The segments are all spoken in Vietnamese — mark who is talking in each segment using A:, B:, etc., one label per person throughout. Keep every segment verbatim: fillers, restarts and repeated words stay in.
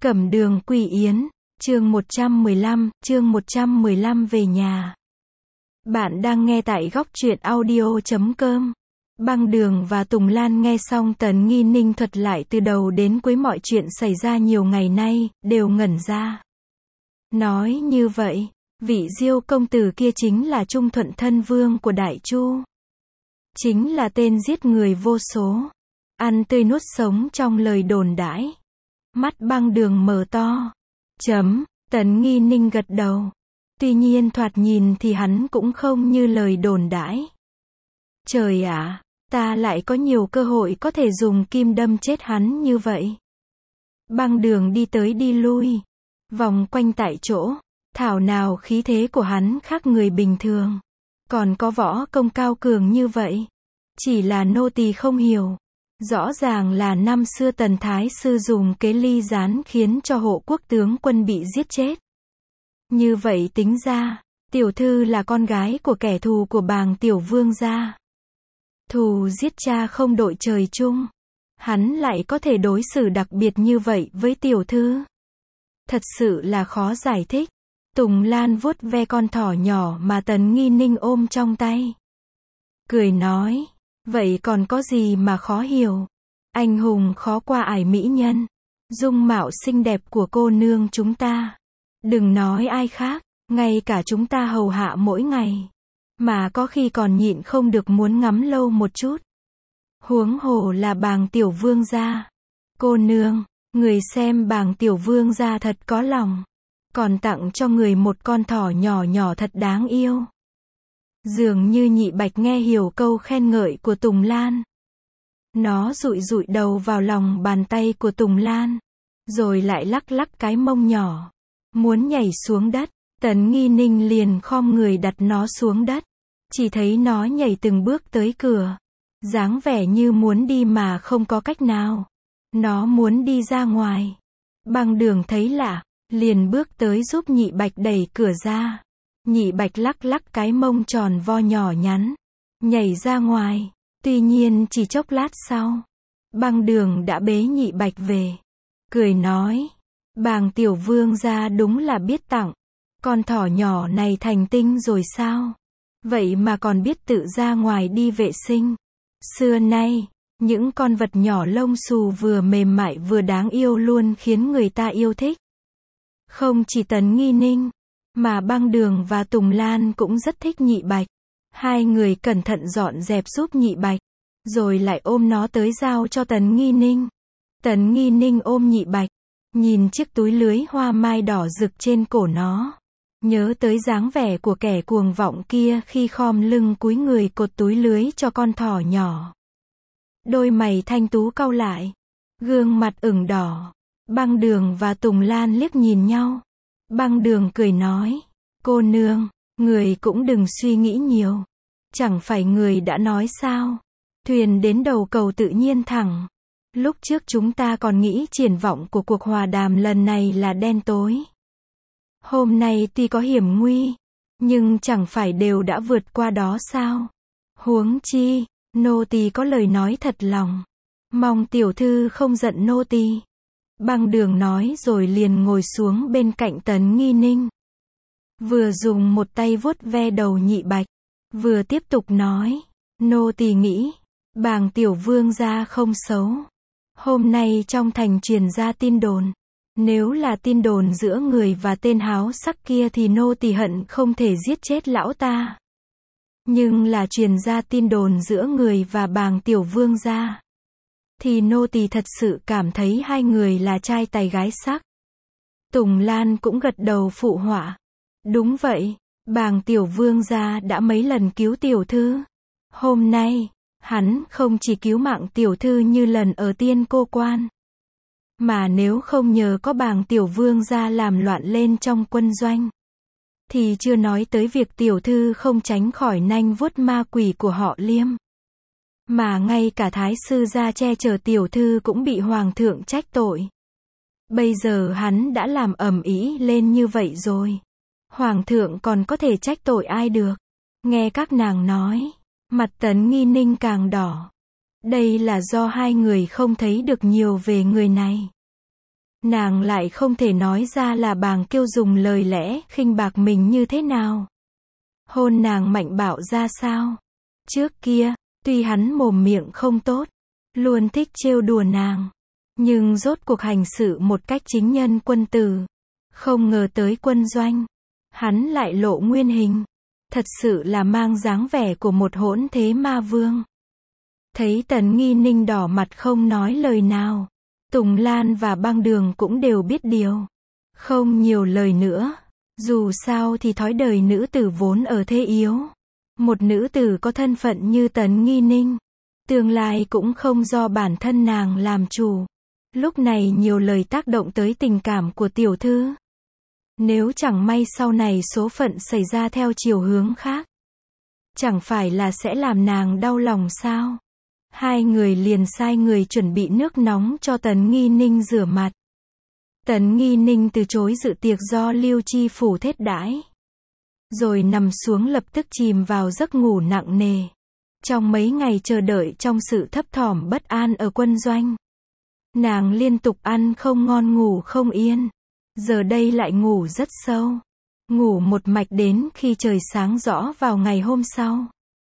A: Cẩm đường Quỳ Yến, chương một trăm mười lăm, chương một trăm mười lăm về nhà. Bạn đang nghe tại góc truyện audio chấm com. Băng Đường và Tùng Lan nghe xong Tần Nghi Ninh thuật lại từ đầu đến cuối mọi chuyện xảy ra nhiều ngày nay, đều ngẩn ra. Nói như vậy, vị Diêu công tử kia chính là Trung Thuận thân vương của Đại Chu. Chính là tên giết người vô số, ăn tươi nuốt sống trong lời đồn đãi. Mắt Băng Đường mở to. Chấm, Tần Nghi Ninh gật đầu. Tuy nhiên thoạt nhìn thì hắn cũng không như lời đồn đãi. Trời ạ, ta lại có nhiều cơ hội có thể dùng kim đâm chết hắn như vậy. Băng Đường đi tới đi lui, vòng quanh tại chỗ, thảo nào khí thế của hắn khác người bình thường. Còn có võ công cao cường như vậy. Chỉ là nô tỳ không hiểu. Rõ ràng là năm xưa Tần Thái Sư dùng kế ly gián khiến cho hộ quốc tướng quân bị giết chết. Như vậy tính ra, tiểu thư là con gái của kẻ thù của Bàng tiểu vương gia. Thù giết cha không đội trời chung. Hắn lại có thể đối xử đặc biệt như vậy với tiểu thư. Thật sự là khó giải thích. Tùng Lan vuốt ve con thỏ nhỏ mà Tần Nghi Ninh ôm trong tay. Cười nói, vậy còn có gì mà khó hiểu. Anh hùng khó qua ải mỹ nhân. Dung mạo xinh đẹp của cô nương chúng ta. Đừng nói ai khác, ngay cả chúng ta hầu hạ mỗi ngày. Mà có khi còn nhịn không được muốn ngắm lâu một chút. Huống hồ là Bàng tiểu vương gia. Cô nương, người xem Bàng tiểu vương gia thật có lòng. Còn tặng cho người một con thỏ nhỏ nhỏ thật đáng yêu. Dường như Nhị Bạch nghe hiểu câu khen ngợi của Tùng Lan. Nó dụi dụi đầu vào lòng bàn tay của Tùng Lan. Rồi lại lắc lắc cái mông nhỏ. Muốn nhảy xuống đất. Tần Nghi Ninh liền khom người đặt nó xuống đất. Chỉ thấy nó nhảy từng bước tới cửa. Dáng vẻ như muốn đi mà không có cách nào. Nó muốn đi ra ngoài. Băng Đường thấy lạ, liền bước tới giúp Nhị Bạch đẩy cửa ra. Nhị Bạch lắc lắc cái mông tròn vo nhỏ nhắn. Nhảy ra ngoài. Tuy nhiên chỉ chốc lát sau. Băng Đường đã bế Nhị Bạch về. Cười nói. Bàng tiểu vương gia đúng là biết tặng. Con thỏ nhỏ này thành tinh rồi sao? Vậy mà còn biết tự ra ngoài đi vệ sinh. Xưa nay, những con vật nhỏ lông xù vừa mềm mại vừa đáng yêu luôn khiến người ta yêu thích. Không chỉ Tần Nghi Ninh, mà Băng Đường và Tùng Lan cũng rất thích Nhị Bạch. Hai người cẩn thận dọn dẹp giúp Nhị Bạch, rồi lại ôm nó tới giao cho Tần Nghi Ninh. Tần Nghi Ninh ôm Nhị Bạch, nhìn chiếc túi lưới hoa mai đỏ rực trên cổ nó. Nhớ tới dáng vẻ của kẻ cuồng vọng kia khi khom lưng cúi người cột túi lưới cho con thỏ nhỏ. Đôi mày thanh tú cau lại, gương mặt ửng đỏ. Băng Đường và Tùng Lan liếc nhìn nhau. Băng Đường cười nói, cô nương, người cũng đừng suy nghĩ nhiều. Chẳng phải người đã nói sao? Thuyền đến đầu cầu tự nhiên thẳng. Lúc trước chúng ta còn nghĩ triển vọng của cuộc hòa đàm lần này là đen tối. Hôm nay tuy có hiểm nguy, nhưng chẳng phải đều đã vượt qua đó sao? Huống chi, nô tỳ có lời nói thật lòng. Mong tiểu thư không giận nô tỳ. Băng Đường nói rồi liền ngồi xuống bên cạnh Tần Nghi Ninh. Vừa dùng một tay vuốt ve đầu Nhị Bạch, vừa tiếp tục nói, nô tỳ nghĩ, Bàng tiểu vương gia không xấu. Hôm nay trong thành truyền ra tin đồn. Nếu là tin đồn giữa người và tên háo sắc kia thì nô tỳ hận không thể giết chết lão ta. Nhưng là truyền ra tin đồn giữa người và Bàng tiểu vương gia. Thì nô tỳ thật sự cảm thấy hai người là trai tài gái sắc. Tùng Lan cũng gật đầu phụ họa. Đúng vậy, Bàng tiểu vương gia đã mấy lần cứu tiểu thư. Hôm nay, hắn không chỉ cứu mạng tiểu thư như lần ở Tiên Cô Quan. Mà nếu không nhờ có Bàng tiểu vương gia làm loạn lên trong quân doanh. Thì chưa nói tới việc tiểu thư không tránh khỏi nanh vuốt ma quỷ của họ Liêm. Mà ngay cả thái sư gia che chở tiểu thư cũng bị hoàng thượng trách tội. Bây giờ hắn đã làm ầm ĩ lên như vậy rồi. Hoàng thượng còn có thể trách tội ai được. Nghe các nàng nói, mặt Tần Nghi Ninh càng đỏ. Đây là do hai người không thấy được nhiều về người này. Nàng lại không thể nói ra là Bàng Kiêu dùng lời lẽ khinh bạc mình như thế nào. Hôn nàng mạnh bạo ra sao? Trước kia, tuy hắn mồm miệng không tốt, luôn thích trêu đùa nàng, nhưng rốt cuộc hành xử một cách chính nhân quân tử. Không ngờ tới quân doanh, hắn lại lộ nguyên hình. Thật sự là mang dáng vẻ của một hỗn thế ma vương. Thấy Tần Nghi Ninh đỏ mặt không nói lời nào, Tùng Lan và Băng Đường cũng đều biết điều. Không nhiều lời nữa. Dù sao thì thói đời nữ tử vốn ở thế yếu. Một nữ tử có thân phận như Tần Nghi Ninh, tương lai cũng không do bản thân nàng làm chủ. Lúc này nhiều lời tác động tới tình cảm của tiểu thư. Nếu chẳng may sau này số phận xảy ra theo chiều hướng khác, chẳng phải là sẽ làm nàng đau lòng sao? Hai người liền sai người chuẩn bị nước nóng cho Tần Nghi Ninh rửa mặt. Tần Nghi Ninh từ chối dự tiệc do Lưu Chi phủ thết đãi, rồi nằm xuống lập tức chìm vào giấc ngủ nặng nề. Trong mấy ngày chờ đợi trong sự thấp thỏm bất an ở quân doanh, nàng liên tục ăn không ngon ngủ không yên. Giờ đây lại ngủ rất sâu, ngủ một mạch đến khi trời sáng rõ vào ngày hôm sau.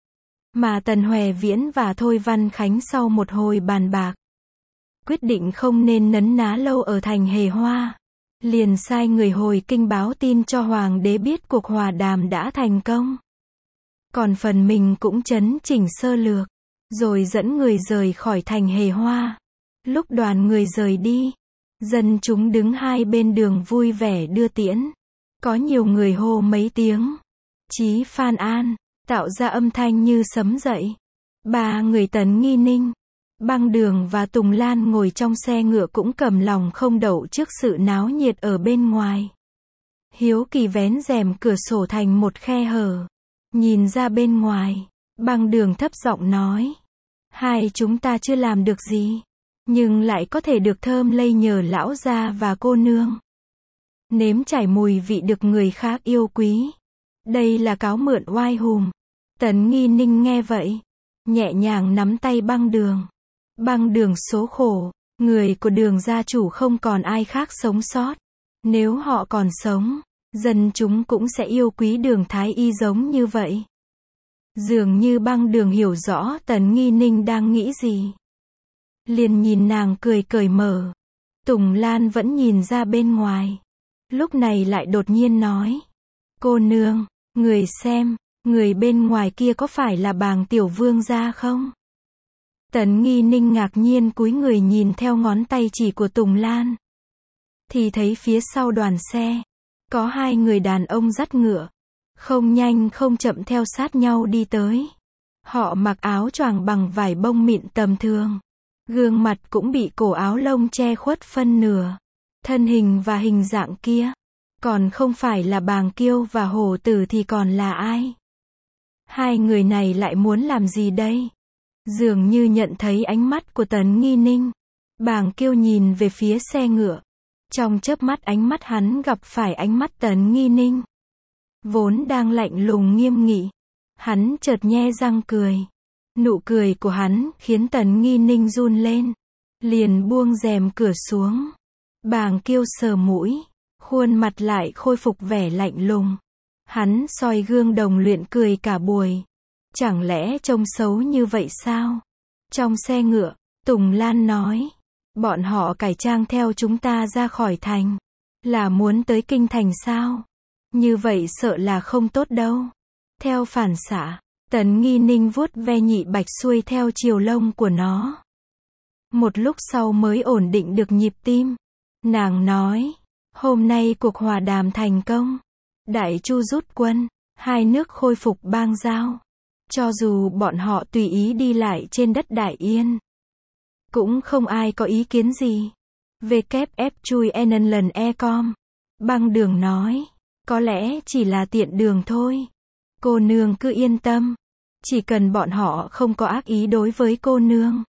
A: Mà Tần Hoè Viễn và Thôi Văn Khánh sau một hồi bàn bạc, quyết định không nên nấn ná lâu ở thành Hề Hoa, liền sai người hồi kinh báo tin cho hoàng đế biết cuộc hòa đàm đã thành công. Còn phần mình cũng chấn chỉnh sơ lược, rồi dẫn người rời khỏi thành Hề Hoa. Lúc đoàn người rời đi, dân chúng đứng hai bên đường vui vẻ đưa tiễn. Có nhiều người hô mấy tiếng Chí Phan An, tạo ra âm thanh như sấm dậy. Ba người Tần Nghi Ninh, Băng Đường và Tùng Lan ngồi trong xe ngựa cũng cầm lòng không đậu trước sự náo nhiệt ở bên ngoài. Hiếu kỳ vén rèm cửa sổ thành một khe hở, nhìn ra bên ngoài. Băng Đường thấp giọng nói, hai chúng ta chưa làm được gì, nhưng lại có thể được thơm lây nhờ lão gia và cô nương. Nếm trải mùi vị được người khác yêu quý. Đây là cáo mượn oai hùm. Tần Nghi Ninh nghe vậy, nhẹ nhàng nắm tay Băng Đường. Băng Đường số khổ, người của Đường gia chủ không còn ai khác sống sót. Nếu họ còn sống, dân chúng cũng sẽ yêu quý Đường Thái Y giống như vậy. Dường như Băng Đường hiểu rõ Tần Nghi Ninh đang nghĩ gì, liền nhìn nàng cười cởi mở. Tùng Lan vẫn nhìn ra bên ngoài, lúc này lại đột nhiên nói, cô nương, người xem, người bên ngoài kia có phải là Bàng tiểu vương gia không? Tần Nghi Ninh ngạc nhiên cúi người nhìn theo ngón tay chỉ của Tùng Lan, thì thấy phía sau đoàn xe, có hai người đàn ông dắt ngựa, không nhanh không chậm theo sát nhau đi tới. Họ mặc áo choàng bằng vải bông mịn tầm thường, gương mặt cũng bị cổ áo lông che khuất phân nửa. Thân hình và hình dạng kia, còn không phải là Bàng Kiêu và Hổ Tử thì còn là ai? Hai người này lại muốn làm gì đây? Dường như nhận thấy ánh mắt của Tần Nghi Ninh, Bàng Kiêu nhìn về phía xe ngựa. Trong chớp mắt ánh mắt hắn gặp phải ánh mắt Tần Nghi Ninh, vốn đang lạnh lùng nghiêm nghị. Hắn chợt nhe răng cười. Nụ cười của hắn khiến Tần Nghi Ninh run lên, liền buông rèm cửa xuống. Bàng Kiêu sờ mũi, khuôn mặt lại khôi phục vẻ lạnh lùng. Hắn soi gương đồng luyện cười cả buổi. Chẳng lẽ trông xấu như vậy sao? Trong xe ngựa, Tùng Lan nói, bọn họ cải trang theo chúng ta ra khỏi thành, là muốn tới kinh thành sao? Như vậy sợ là không tốt đâu. Theo phản xạ, Tần Nghi Ninh vuốt ve nhị bạch xuôi theo chiều lông của nó. Một lúc sau mới ổn định được nhịp tim. Nàng nói, hôm nay cuộc hòa đàm thành công. Đại Chu rút quân, hai nước khôi phục bang giao. Cho dù bọn họ tùy ý đi lại trên đất Đại Yên, cũng không ai có ý kiến gì. vê kép ép chui en lần e com. Băng Đường nói, có lẽ chỉ là tiện đường thôi. Cô nương cứ yên tâm. Chỉ cần bọn họ không có ác ý đối với cô nương,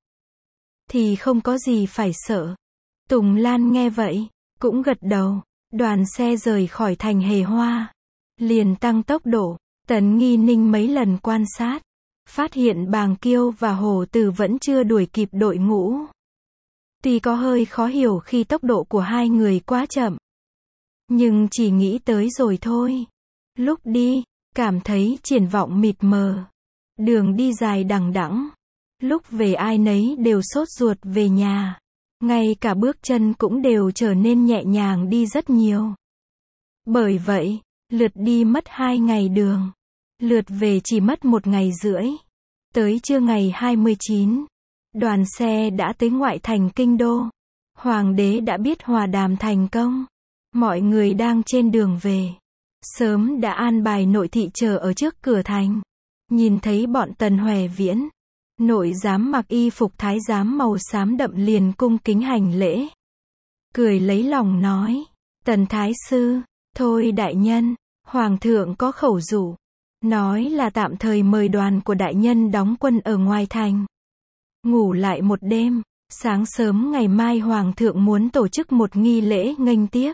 A: thì không có gì phải sợ. Tùng Lan nghe vậy, cũng gật đầu. Đoàn xe rời khỏi thành Hề Hoa, liền tăng tốc độ. Tần Nghi Ninh mấy lần quan sát, phát hiện Bàng Kiêu và Hổ Tử vẫn chưa đuổi kịp đội ngũ. Tuy có hơi khó hiểu khi tốc độ của hai người quá chậm, nhưng chỉ nghĩ tới rồi thôi. Lúc đi, cảm thấy triển vọng mịt mờ. Đường đi dài đằng đẵng. Lúc về ai nấy đều sốt ruột về nhà. Ngay cả bước chân cũng đều trở nên nhẹ nhàng đi rất nhiều. Bởi vậy, lượt đi mất hai ngày đường. Lượt về chỉ mất một ngày rưỡi. Tới trưa ngày hai mươi chín, đoàn xe đã tới ngoại thành kinh đô. Hoàng đế đã biết hòa đàm thành công. Mọi người đang trên đường về. Sớm đã an bài nội thị chờ ở trước cửa thành. Nhìn thấy bọn Tần Hoè Viễn, nội giám mặc y phục thái giám màu xám đậm liền cung kính hành lễ. Cười lấy lòng nói, Tần Thái Sư, thôi đại nhân, Hoàng thượng có khẩu dụ, nói là tạm thời mời đoàn của đại nhân đóng quân ở ngoài thành. Ngủ lại một đêm, sáng sớm ngày mai Hoàng thượng muốn tổ chức một nghi lễ nghênh tiếp.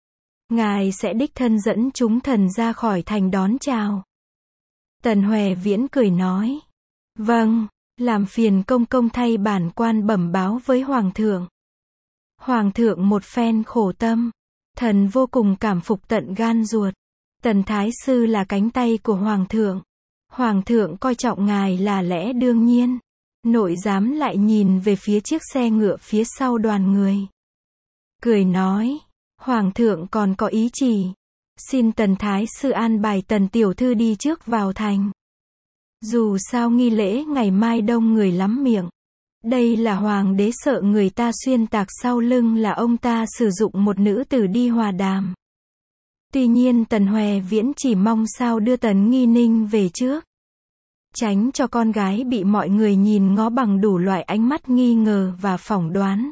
A: Ngài sẽ đích thân dẫn chúng thần ra khỏi thành đón chào. Tần Hoè Viễn cười nói, vâng, làm phiền công công thay bản quan bẩm báo với Hoàng thượng. Hoàng thượng một phen khổ tâm, thần vô cùng cảm phục tận gan ruột. Tần Thái Sư là cánh tay của Hoàng thượng. Hoàng thượng coi trọng ngài là lẽ đương nhiên. Nội giám lại nhìn về phía chiếc xe ngựa phía sau đoàn người. Cười nói, Hoàng thượng còn có ý chỉ. Xin Tần Thái Sư an bài Tần Tiểu Thư đi trước vào thành. Dù sao nghi lễ ngày mai đông người lắm miệng. Đây là Hoàng đế sợ người ta xuyên tạc sau lưng là ông ta sử dụng một nữ tử đi hòa đàm. Tuy nhiên Tần Hoè Viễn chỉ mong sao đưa Tần Nghi Ninh về trước. Tránh cho con gái bị mọi người nhìn ngó bằng đủ loại ánh mắt nghi ngờ và phỏng đoán.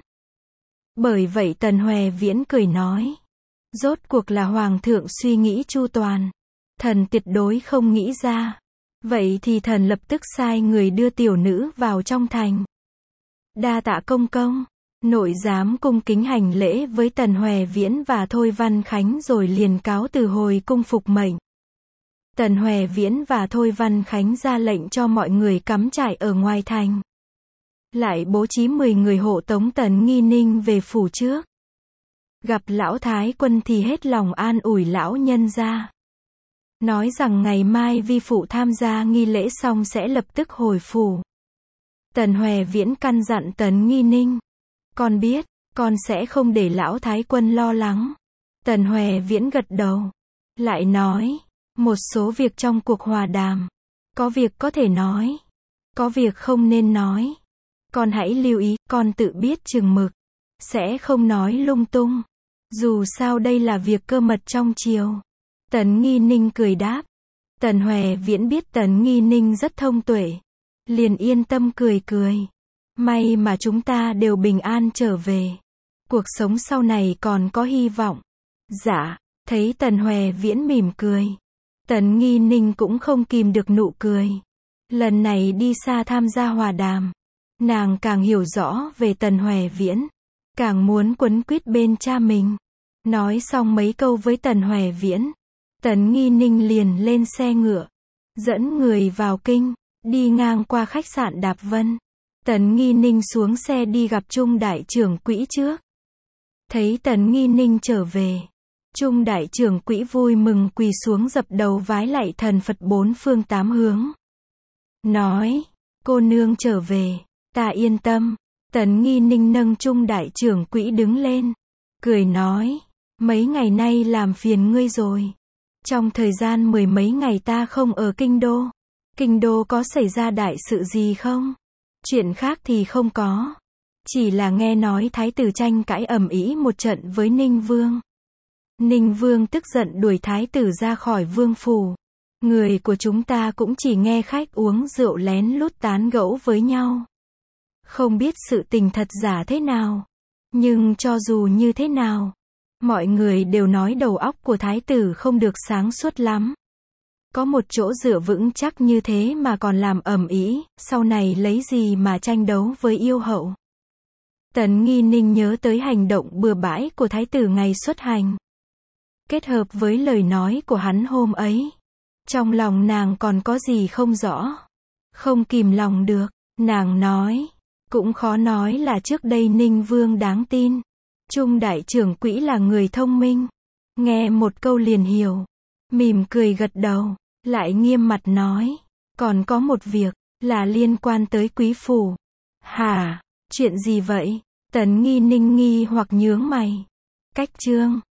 A: Bởi vậy Tần Hoè Viễn cười nói, rốt cuộc là Hoàng thượng suy nghĩ chu toàn. Thần tuyệt đối không nghĩ ra. Vậy thì thần lập tức sai người đưa tiểu nữ vào trong thành. Đa tạ công công. Nội giám cung kính hành lễ với Tần Hoè Viễn và Thôi Văn Khánh rồi liền cáo từ hồi cung phục mệnh. Tần Hoè Viễn và Thôi Văn Khánh ra lệnh cho mọi người cắm trại ở ngoài thành. Lại bố trí mười người hộ tống Tần Nghi Ninh về phủ trước. Gặp lão thái quân thì hết lòng an ủi lão nhân gia. Nói rằng ngày mai vi phụ tham gia nghi lễ xong sẽ lập tức hồi phủ. Tần Hoè Viễn căn dặn Tần Nghi Ninh. Con biết, con sẽ không để lão thái quân lo lắng. Tần Hoè Viễn gật đầu. Lại nói, một số việc trong cuộc hòa đàm. Có việc có thể nói. Có việc không nên nói. Con hãy lưu ý, con tự biết chừng mực. Sẽ không nói lung tung. Dù sao đây là việc cơ mật trong triều. Tần Nghi Ninh cười đáp. Tần Hoè Viễn biết Tần Nghi Ninh rất thông tuệ. Liền yên tâm cười cười. May mà chúng ta đều bình an trở về. Cuộc sống sau này còn có hy vọng. Dạ, thấy Tần Hoè Viễn mỉm cười. Tần Nghi Ninh cũng không kìm được nụ cười. Lần này đi xa tham gia hòa đàm. Nàng càng hiểu rõ về Tần Hoè Viễn. Càng muốn quấn quýt bên cha mình. Nói xong mấy câu với Tần Hoè Viễn. Tần Nghi Ninh liền lên xe ngựa. Dẫn người vào kinh. Đi ngang qua khách sạn Đạp Vân. Tần Nghi Ninh xuống xe đi gặp Trung đại trưởng quỹ trước. Thấy Tần Nghi Ninh trở về. Trung đại trưởng quỹ vui mừng quỳ xuống dập đầu vái lạy thần Phật bốn phương tám hướng. Nói, cô nương trở về, ta yên tâm. Tần Nghi Ninh nâng Trung đại trưởng quỹ đứng lên. Cười nói, mấy ngày nay làm phiền ngươi rồi. Trong thời gian mười mấy ngày ta không ở kinh đô. Kinh đô có xảy ra đại sự gì không? Chuyện khác thì không có. Chỉ là nghe nói thái tử tranh cãi ầm ĩ một trận với Ninh Vương. Ninh Vương tức giận đuổi thái tử ra khỏi vương phủ. Người của chúng ta cũng chỉ nghe khách uống rượu lén lút tán gẫu với nhau. Không biết sự tình thật giả thế nào. Nhưng cho dù như thế nào, mọi người đều nói đầu óc của thái tử không được sáng suốt lắm. Có một chỗ dựa vững chắc như thế mà còn làm ầm ĩ, sau này lấy gì mà tranh đấu với yêu hậu. Tần Nghi Ninh nhớ tới hành động bừa bãi của thái tử ngày xuất hành. Kết hợp với lời nói của hắn hôm ấy. Trong lòng nàng còn có gì không rõ. Không kìm lòng được, nàng nói. Cũng khó nói là trước đây Ninh Vương đáng tin. Trung đại trưởng quỹ là người thông minh. Nghe một câu liền hiểu. Mỉm cười gật đầu. Lại nghiêm mặt nói. Còn có một việc, là liên quan tới quý phủ. Hả? Chuyện gì vậy? Tấn Nghi Ninh nghi hoặc nhướng mày. Cách chương